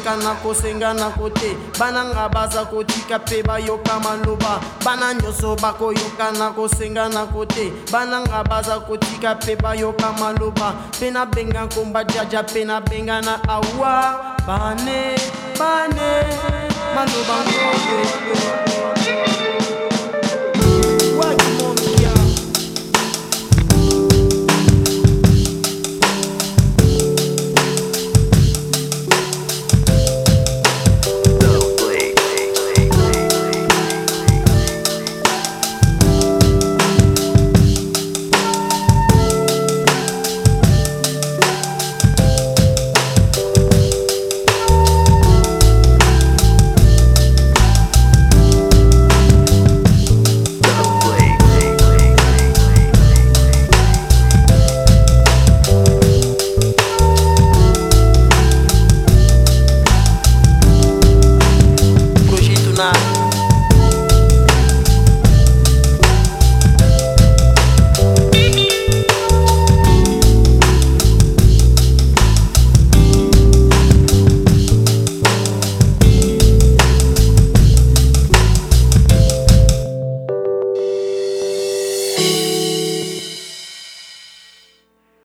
bayoka na kosenga na kote bananga baza kotika pe bayoka maloba bana nyonso bakoyoka na kosenga na kote bananga baza kotika pe bayoka maloba pe na benga nkomba jaja pe na benga na awa bane maloba ngoyo